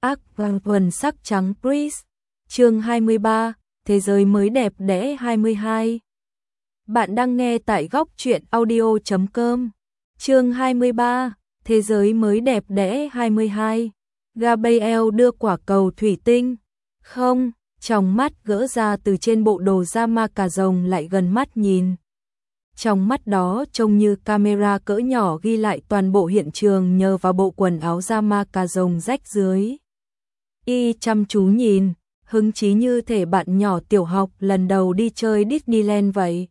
Ác vàng thuần sắc trắng Pris. Chương 23, Thế giới mới đẹp đẽ 22. Bạn đang nghe tại góc truyện audio.com. Chương 23, Thế giới mới đẹp đẽ 22. Gabriel đưa quả cầu thủy tinh. Không, trong mắt gỡ ra từ trên bộ đồ da ma cà rồng lại gần mắt nhìn. Trong mắt đó trông như camera cỡ nhỏ ghi lại toàn bộ hiện trường nhờ vào bộ quần áo da ma cà rồng rách dưới. Y chăm chú nhìn, hứng chí như thể bạn nhỏ tiểu học lần đầu đi chơi Disneyland vậy.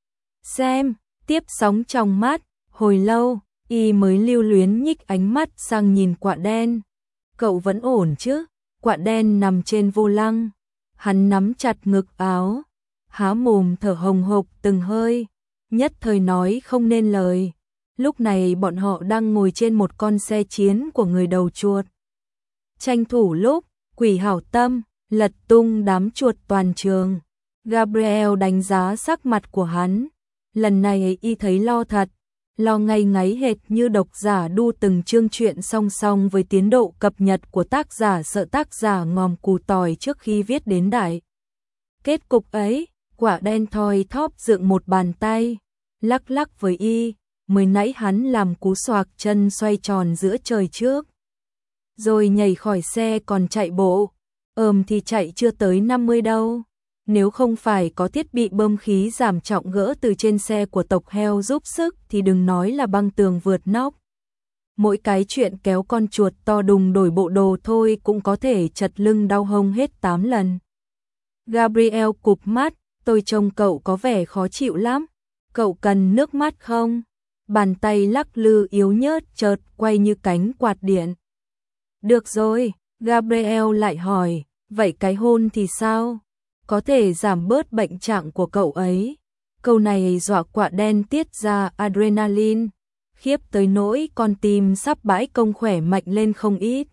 Xem, tiếp sóng trong mắt, hồi lâu, Y mới lưu luyến nhích ánh mắt sang nhìn quạ đen. Cậu vẫn ổn chứ? Quạ đen nằm trên vô lăng. Hắn nắm chặt ngực áo, há mồm thở hồng hộc từng hơi, nhất thời nói không nên lời. Lúc này bọn họ đang ngồi trên một con xe chiến của người đầu chuột. Tranh thủ lúc, quỷ hảo tâm, lật tung đám chuột toàn trường. Gabriel đánh giá sắc mặt của hắn. Lần này Y thấy lo thật, lo ngay ngáy hệt như độc giả đu từng chương truyện song song với tiến độ cập nhật của tác giả, sợ tác giả ngòm củ tỏi trước khi viết đến đại kết cục ấy. Quả đen thoi thóp dựng một bàn tay, lắc lắc với Y. Mới nãy hắn làm cú xoạc chân xoay tròn giữa trời trước, rồi nhảy khỏi xe còn chạy bộ. Thì chạy chưa tới 50 đâu. Nếu không phải có thiết bị bơm khí giảm trọng gỡ từ trên xe của tộc heo giúp sức thì đừng nói là băng tường vượt nóc. Mỗi cái chuyện kéo con chuột to đùng đổi bộ đồ thôi cũng có thể chật lưng đau hông hết 8 lần. Gabriel cụp mắt, tôi trông cậu có vẻ khó chịu lắm. Cậu cần nước mắt không? Bàn tay lắc lư yếu nhớt chợt quay như cánh quạt điện. Được rồi, Gabriel lại hỏi, vậy cái hôn thì sao? Có thể giảm bớt bệnh trạng của cậu ấy. Câu này dọa quạ đen tiết ra adrenaline, khiếp tới nỗi con tim sắp bãi công khỏe mạnh lên không ít.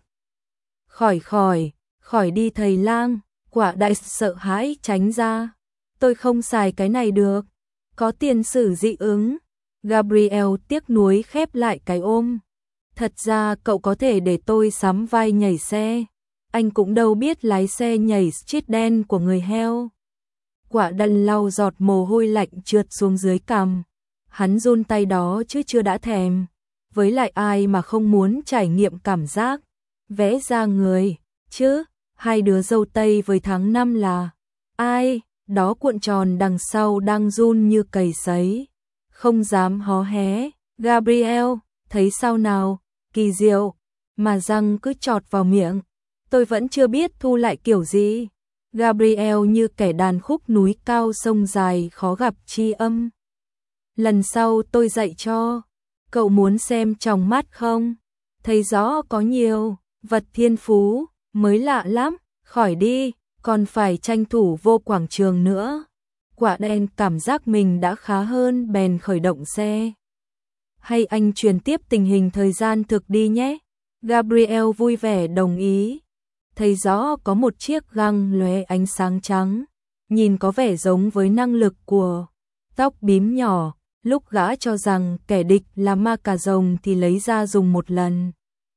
Khỏi đi thầy lang. Quạ đại sợ hãi tránh ra. Tôi không xài cái này được, có tiền sử dị ứng. Gabriel tiếc nuối khép lại cái ôm. Thật ra cậu có thể để tôi sắm vai nhảy xe. Anh cũng đâu biết lái xe nhảy street đen của người heo. Quạ đần lau giọt mồ hôi lạnh trượt xuống dưới cằm. Hắn run tay đó chứ chưa đã thèm. Với lại ai mà không muốn trải nghiệm cảm giác vẽ ra người chứ. Hai đứa dâu tây với tháng 5 là ai? Đó cuộn tròn đằng sau đang run như cầy sấy, không dám hó hé. Gabriel, thấy sao nào? Kỳ diệu, mà răng cứ chọt vào miệng. Tôi vẫn chưa biết thu lại kiểu gì. Gabriel như kẻ đàn khúc núi cao sông dài khó gặp chi âm. Lần sau tôi dạy cho. Cậu muốn xem trong mắt không? Thấy rõ có nhiều vật thiên phú mới lạ lắm. Khỏi đi, còn phải tranh thủ vô quảng trường nữa. Quạ đen cảm giác mình đã khá hơn bèn khởi động xe. Hay anh truyền tiếp tình hình thời gian thực đi nhé. Gabriel vui vẻ đồng ý. Thấy rõ có một chiếc găng lóe ánh sáng trắng, nhìn có vẻ giống với năng lực của tóc bím nhỏ. Lúc gã cho rằng kẻ địch là ma cà rồng thì lấy ra dùng một lần.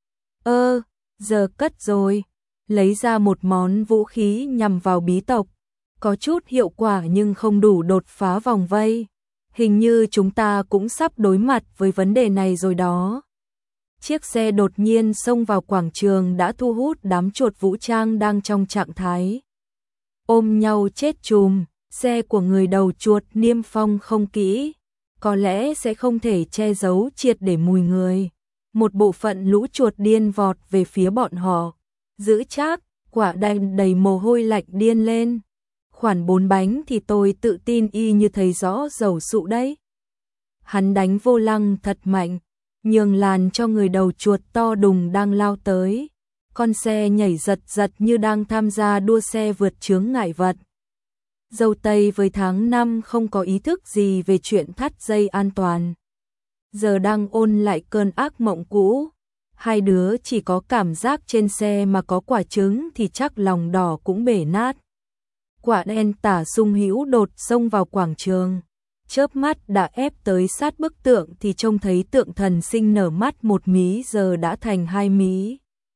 Giờ cất rồi. Lấy ra một món vũ khí nhằm vào bí tộc. Có chút hiệu quả nhưng không đủ đột phá vòng vây. Hình như chúng ta cũng sắp đối mặt với vấn đề này rồi đó. Chiếc xe đột nhiên xông vào quảng trường đã thu hút đám chuột vũ trang đang trong trạng thái ôm nhau chết chùm. Xe của người đầu chuột niêm phong không kỹ, có lẽ sẽ không thể che giấu triệt để mùi người. Một bộ phận lũ chuột điên vọt về phía bọn họ. Giữ chắc, quả đen đầy mồ hôi lạnh điên lên. Khoản 4 bánh thì tôi tự tin y như thấy rõ dầu sụ đấy. Hắn đánh vô lăng thật mạnh, nhường làn cho người đầu chuột to đùng đang lao tới. Con xe nhảy giật giật như đang tham gia đua xe vượt chướng ngại vật. Dâu tây với tháng 5 không có ý thức gì về chuyện thắt dây an toàn. Giờ đang ôn lại cơn ác mộng cũ. Hai đứa chỉ có cảm giác trên xe mà có quả trứng thì chắc lòng đỏ cũng bể nát. Quả đen tả sung hữu đột xông vào quảng trường. Chớp mắt đã ép tới sát bức tượng thì trông thấy tượng thần sinh nở mắt một mí giờ đã thành hai mí.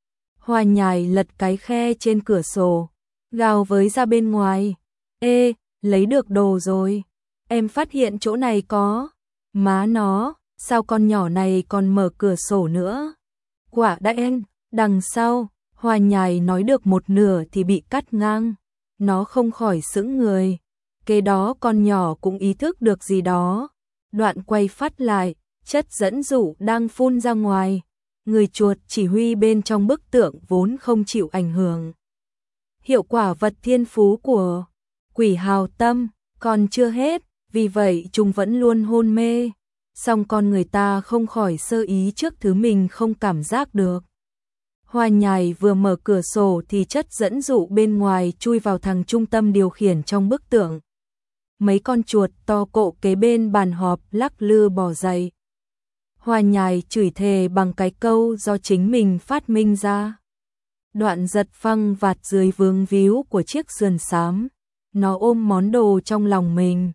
Hoa Nhài lật cái khe trên cửa sổ, gào với ra bên ngoài. Ê, lấy được đồ rồi. Em phát hiện chỗ này có. Má nó, sao con nhỏ này còn mở cửa sổ nữa? Quả đen, đằng sau, Hoa Nhài nói được một nửa thì bị cắt ngang. Nó không khỏi sững người. Kế đó con nhỏ cũng ý thức được gì đó. Đoạn quay phát lại, chất dẫn dụ đang phun ra ngoài. Người chuột chỉ huy bên trong bức tượng vốn không chịu ảnh hưởng. Hiệu quả vật thiên phú của quỷ hào tâm còn chưa hết, vì vậy chúng vẫn luôn hôn mê. Song con người ta không khỏi sơ ý trước thứ mình không cảm giác được. Hoa Nhài vừa mở cửa sổ thì chất dẫn dụ bên ngoài chui vào thằng trung tâm điều khiển trong bức tượng. Mấy con chuột to cộ kế bên bàn họp lắc lư bò dậy. Hoa Nhài chửi thề bằng cái câu do chính mình phát minh ra. Đoạn giật phăng vạt dưới vướng víu của chiếc sườn xám. Nó ôm món đồ trong lòng mình.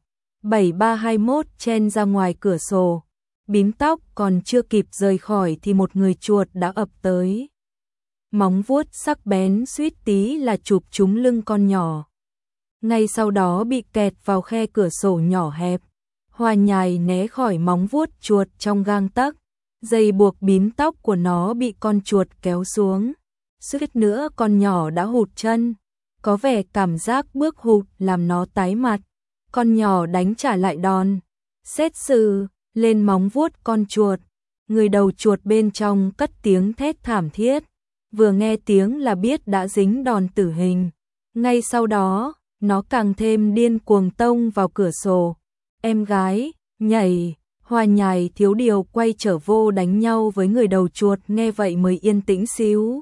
7321 chen ra ngoài cửa sổ. Bím tóc còn chưa kịp rời khỏi thì một người chuột đã ập tới. Móng vuốt sắc bén suýt tí là chụp trúng lưng con nhỏ. Ngay sau đó bị kẹt vào khe cửa sổ nhỏ hẹp. Hoa Nhài né khỏi móng vuốt chuột trong gang tấc. Dây buộc bím tóc của nó bị con chuột kéo xuống. Suýt nữa con nhỏ đã hụt chân. Có vẻ cảm giác bước hụt làm nó tái mặt. Con nhỏ đánh trả lại đòn. Xét xử, lên móng vuốt con chuột. Người đầu chuột bên trong cất tiếng thét thảm thiết. Vừa nghe tiếng là biết đã dính đòn tử hình. Ngay sau đó, nó càng thêm điên cuồng tông vào cửa sổ. Em gái, nhảy, Hoa Nhài thiếu điều quay trở vô đánh nhau với người đầu chuột, nghe vậy mới yên tĩnh xíu.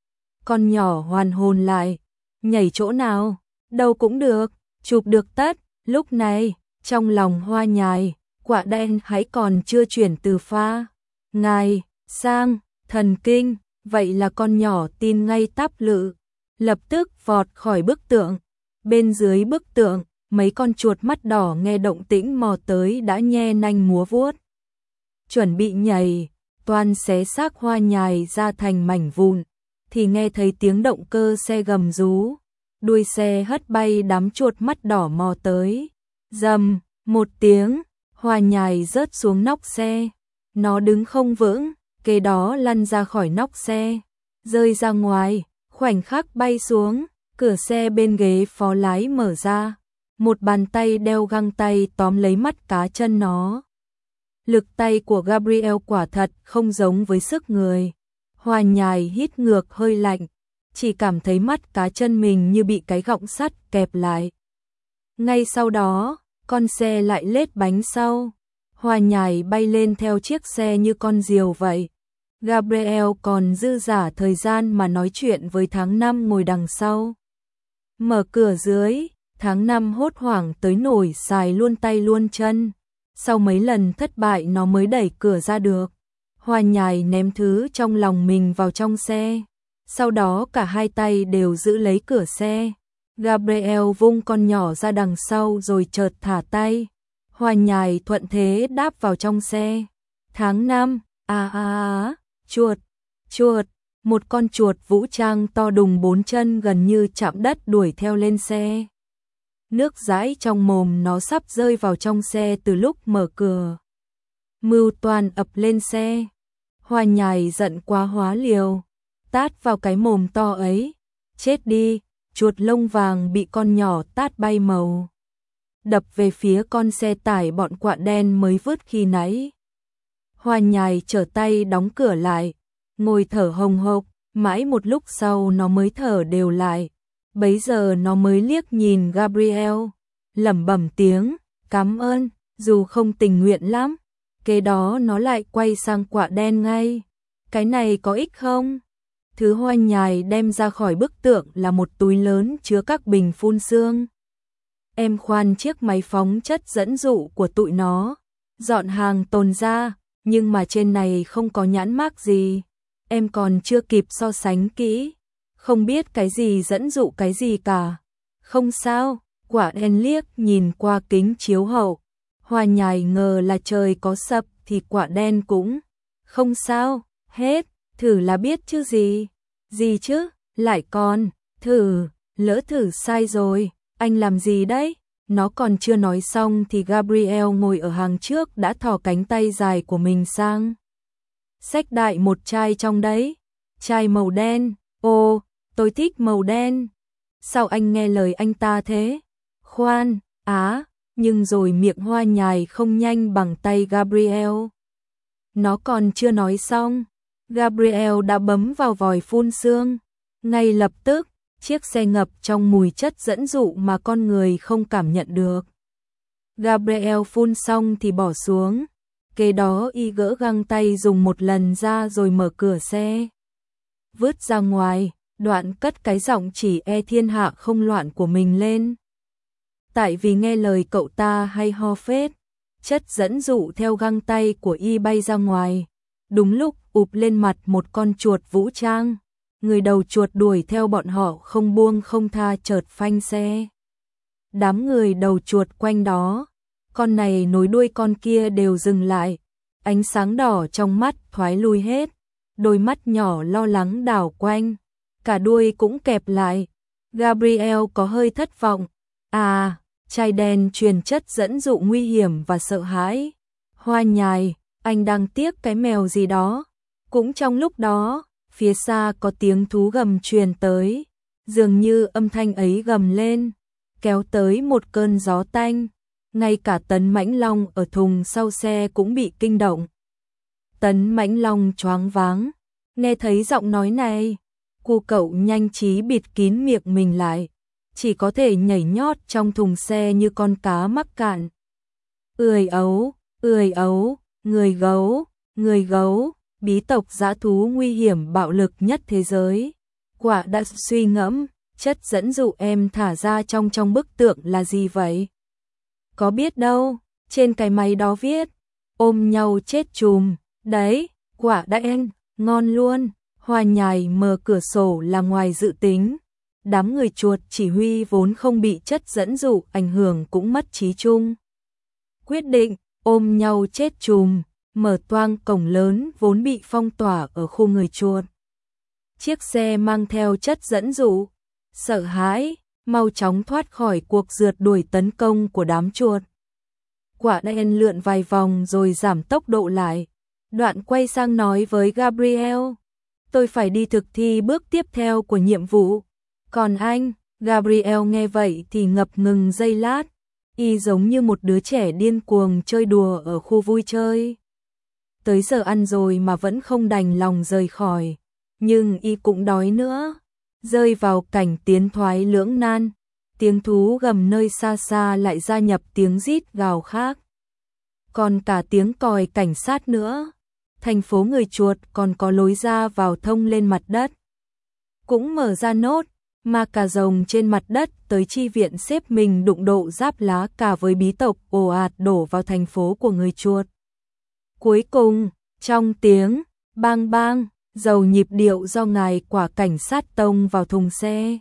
Con nhỏ hoàn hồn lại, nhảy chỗ nào, đâu cũng được, chụp được tất. Lúc này, trong lòng Hoa Nhài, quả đen hãy còn chưa chuyển từ pha ngài sang thần kinh, vậy là con nhỏ tin ngay táp lự, lập tức vọt khỏi bức tượng. Bên dưới bức tượng, mấy con chuột mắt đỏ nghe động tĩnh mò tới đã nhe nanh múa vuốt. Chuẩn bị nhảy, toan xé xác Hoa Nhài ra thành mảnh vụn, thì nghe thấy tiếng động cơ xe gầm rú. Đuôi xe hất bay đám chuột mắt đỏ mò tới. Rầm, một tiếng, Hoa Nhài rớt xuống nóc xe. Nó đứng không vững, kế đó lăn ra khỏi nóc xe, rơi ra ngoài, khoảnh khắc bay xuống, cửa xe bên ghế phó lái mở ra. Một bàn tay đeo găng tay tóm lấy mắt cá chân nó. Lực tay của Gabriel quả thật không giống với sức người. Hoa Nhài hít ngược hơi lạnh, chỉ cảm thấy mắt cá chân mình như bị cái gọng sắt kẹp lại. Ngay sau đó, con xe lại lết bánh sau. Hoa Nhài bay lên theo chiếc xe như con diều vậy. Gabriel còn dư dả thời gian mà nói chuyện với tháng 5 ngồi đằng sau. Mở cửa dưới, tháng 5 hốt hoảng tới nổi xài luôn tay luôn chân. Sau mấy lần thất bại nó mới đẩy cửa ra được. Hoa Nhài ném thứ trong lòng mình vào trong xe. Sau đó cả hai tay đều giữ lấy cửa xe. Gabriel vung con nhỏ ra đằng sau rồi chợt thả tay. Hoa Nhài thuận thế đáp vào trong xe. Tháng 5, chuột, chuột, một con chuột vũ trang to đùng 4 chân gần như chạm đất đuổi theo lên xe. Nước dãi trong mồm nó sắp rơi vào trong xe từ lúc mở cửa. Mưu toan ập lên xe. Hoa Nhài giận quá hóa liều, tát vào cái mồm to ấy. Chết đi, chuột lông vàng bị con nhỏ tát bay màu. Đập về phía con xe tải bọn quạ đen mới vứt khi nãy. Hoa Nhài trở tay đóng cửa lại, ngồi thở hồng hộc, mãi một lúc sau nó mới thở đều lại. Bấy giờ nó mới liếc nhìn Gabriel, lẩm bẩm tiếng, cảm ơn, dù không tình nguyện lắm. Kế đó nó lại quay sang quạ đen ngay. Cái này có ích không? Thứ Hoa Nhài đem ra khỏi bức tượng là một túi lớn chứa các bình phun sương. Em khoan chiếc máy phóng chất dẫn dụ của tụi nó, dọn hàng tồn ra, nhưng mà trên này không có nhãn mác gì. Em còn chưa kịp so sánh kỹ, không biết cái gì dẫn dụ cái gì cả. Không sao, quả đen liếc nhìn qua kính chiếu hậu. Hoa Nhài ngờ là trời có sập thì quả đen cũng không sao, hết, thử là biết chứ gì. Gì chứ, lại còn, lỡ thử sai rồi, anh làm gì đấy? Nó còn chưa nói xong thì Gabriel ngồi ở hàng trước đã thò cánh tay dài của mình sang. Xách đại một chai trong đấy, chai màu đen, ô, tôi thích màu đen. Sao anh nghe lời anh ta thế? Khoan, nhưng rồi miệng hoa nhài không nhanh bằng tay Gabriel. Nó còn chưa nói xong, Gabriel đã bấm vào vòi phun sương. Ngay lập tức, chiếc xe ngập trong mùi chất dẫn dụ mà con người không cảm nhận được. Gabriel phun xong thì bỏ xuống. Kế đó y gỡ găng tay dùng một lần ra rồi mở cửa xe. Vứt ra ngoài, Đoạn cất cái giọng chỉ e thiên hạ không loạn của mình lên. Tại vì nghe lời cậu ta hay ho phết, chất dẫn dụ theo găng tay của y bay ra ngoài. Đúng lúc ụp lên mặt một con chuột vũ trang. Người đầu chuột đuổi theo bọn họ không buông không tha chợt phanh xe. Đám người đầu chuột quanh đó, con này nối đuôi con kia đều dừng lại. Ánh sáng đỏ trong mắt thoái lui hết, đôi mắt nhỏ lo lắng đảo quanh, cả đuôi cũng kẹp lại. Gabriel có hơi thất vọng. Chai đen truyền chất dẫn dụ nguy hiểm và sợ hãi. Hoa nhài, anh đang tiếc cái mèo gì đó. Cũng trong lúc đó, phía xa có tiếng thú gầm truyền tới, dường như âm thanh ấy gầm lên, kéo tới một cơn gió tanh. Ngay cả Tấn Mãnh Long ở thùng sau xe cũng bị kinh động. Tấn Mãnh Long choáng váng, nghe thấy giọng nói này, cậu nhanh trí bịt kín miệng mình lại, chỉ có thể nhảy nhót trong thùng xe như con cá mắc cạn. Ươi ấu, người gấu, bí tộc dã thú nguy hiểm bạo lực nhất thế giới. Quả đã suy ngẫm, chất dẫn dụ em thả ra trong bức tượng là gì vậy? Có biết đâu, trên cái máy đó viết, ôm nhau chết chùm, đấy, quả đã em, ngon luôn. Hoa nhài mở cửa sổ là ngoài dự tính. Đám người chuột chỉ huy vốn không bị chất dẫn dụ ảnh hưởng cũng mất trí chung. Quyết định, ôm nhau chết chùm, mở toang cổng lớn vốn bị phong tỏa ở khu người chuột. Chiếc xe mang theo chất dẫn dụ, sợ hãi, mau chóng thoát khỏi cuộc rượt đuổi tấn công của đám chuột. Quả đen lượn vài vòng rồi giảm tốc độ lại. Đoạn quay sang nói với Gabriel, tôi phải đi thực thi bước tiếp theo của nhiệm vụ. Còn anh, Gabriel nghe vậy thì ngập ngừng giây lát, y giống như một đứa trẻ điên cuồng chơi đùa ở khu vui chơi. Tới giờ ăn rồi mà vẫn không đành lòng rời khỏi, nhưng y cũng đói nữa. Rơi vào cảnh tiến thoái lưỡng nan, tiếng thú gầm nơi xa xa lại gia nhập tiếng rít gào khác. Còn cả tiếng còi cảnh sát nữa. Thành phố người chuột còn có lối ra vào thông lên mặt đất. Cũng mở ra nốt, mà cả rồng trên mặt đất tới chi viện xếp mình đụng độ giáp lá cả với bí tộc ồ ạt đổ vào thành phố của người chuột. Cuối cùng, trong tiếng bang bang, dầu nhịp điệu do ngài quả cảnh sát tông vào thùng xe.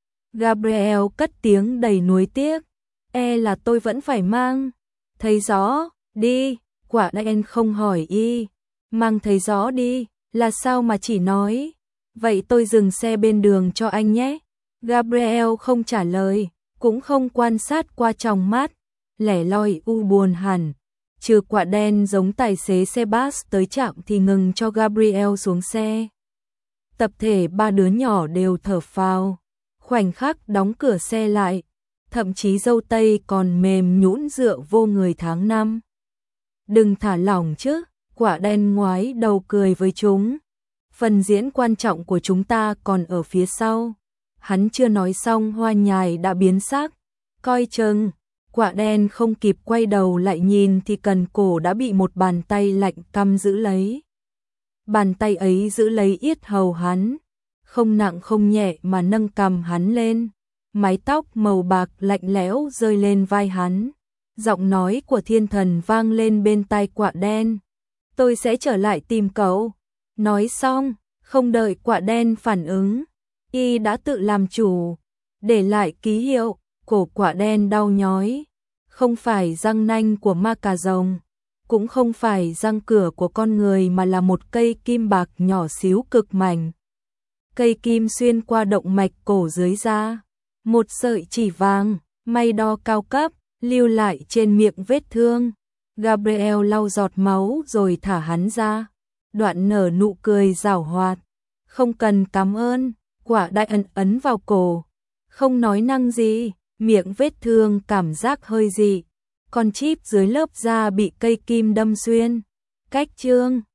Gabriel cất tiếng đầy nuối tiếc, là tôi vẫn phải mang. Thấy rõ, đi, quả đen không hỏi y. Mang thấy rõ đi, là sao mà chỉ nói. Vậy tôi dừng xe bên đường cho anh nhé. Gabriel không trả lời, cũng không quan sát qua tròng mắt, lẻ loi buồn hẳn. Trừ quả đen giống tài xế xe bus tới trạm thì ngừng cho Gabriel xuống xe. Tập thể ba đứa nhỏ đều thở phào, khoảnh khắc đóng cửa xe lại, thậm chí dâu tây còn mềm nhũn dựa vô người tháng năm. Đừng thả lỏng chứ, quả đen ngoái đầu cười với chúng. Phần diễn quan trọng của chúng ta còn ở phía sau. Hắn chưa nói xong hoa nhài đã biến sắc. Coi chừng, quả đen không kịp quay đầu lại nhìn thì cần cổ đã bị một bàn tay lạnh căm giữ lấy. Bàn tay ấy giữ lấy yết hầu hắn, không nặng không nhẹ mà nâng cằm hắn lên. Mái tóc màu bạc lạnh lẽo rơi lên vai hắn. Giọng nói của thiên thần vang lên bên tai quả đen. Tôi sẽ trở lại tìm cậu. Nói xong, không đợi quả đen phản ứng, y đã tự làm chủ, để lại ký hiệu. Cổ quả đen đau nhói, không phải răng nanh của ma cà rồng, cũng không phải răng cửa của con người mà là một cây kim bạc nhỏ xíu cực mảnh. Cây kim xuyên qua động mạch cổ dưới da. Một sợi chỉ vàng, may đo cao cấp, lưu lại trên miệng vết thương. Gabriel lau giọt máu rồi thả hắn ra. Đoạn nở nụ cười giảo hoạt. Không cần cảm ơn, Quả Đại ấn vào cổ. Không nói năng gì, miệng vết thương cảm giác hơi dị. Con chip dưới lớp da bị cây kim đâm xuyên. Cách chương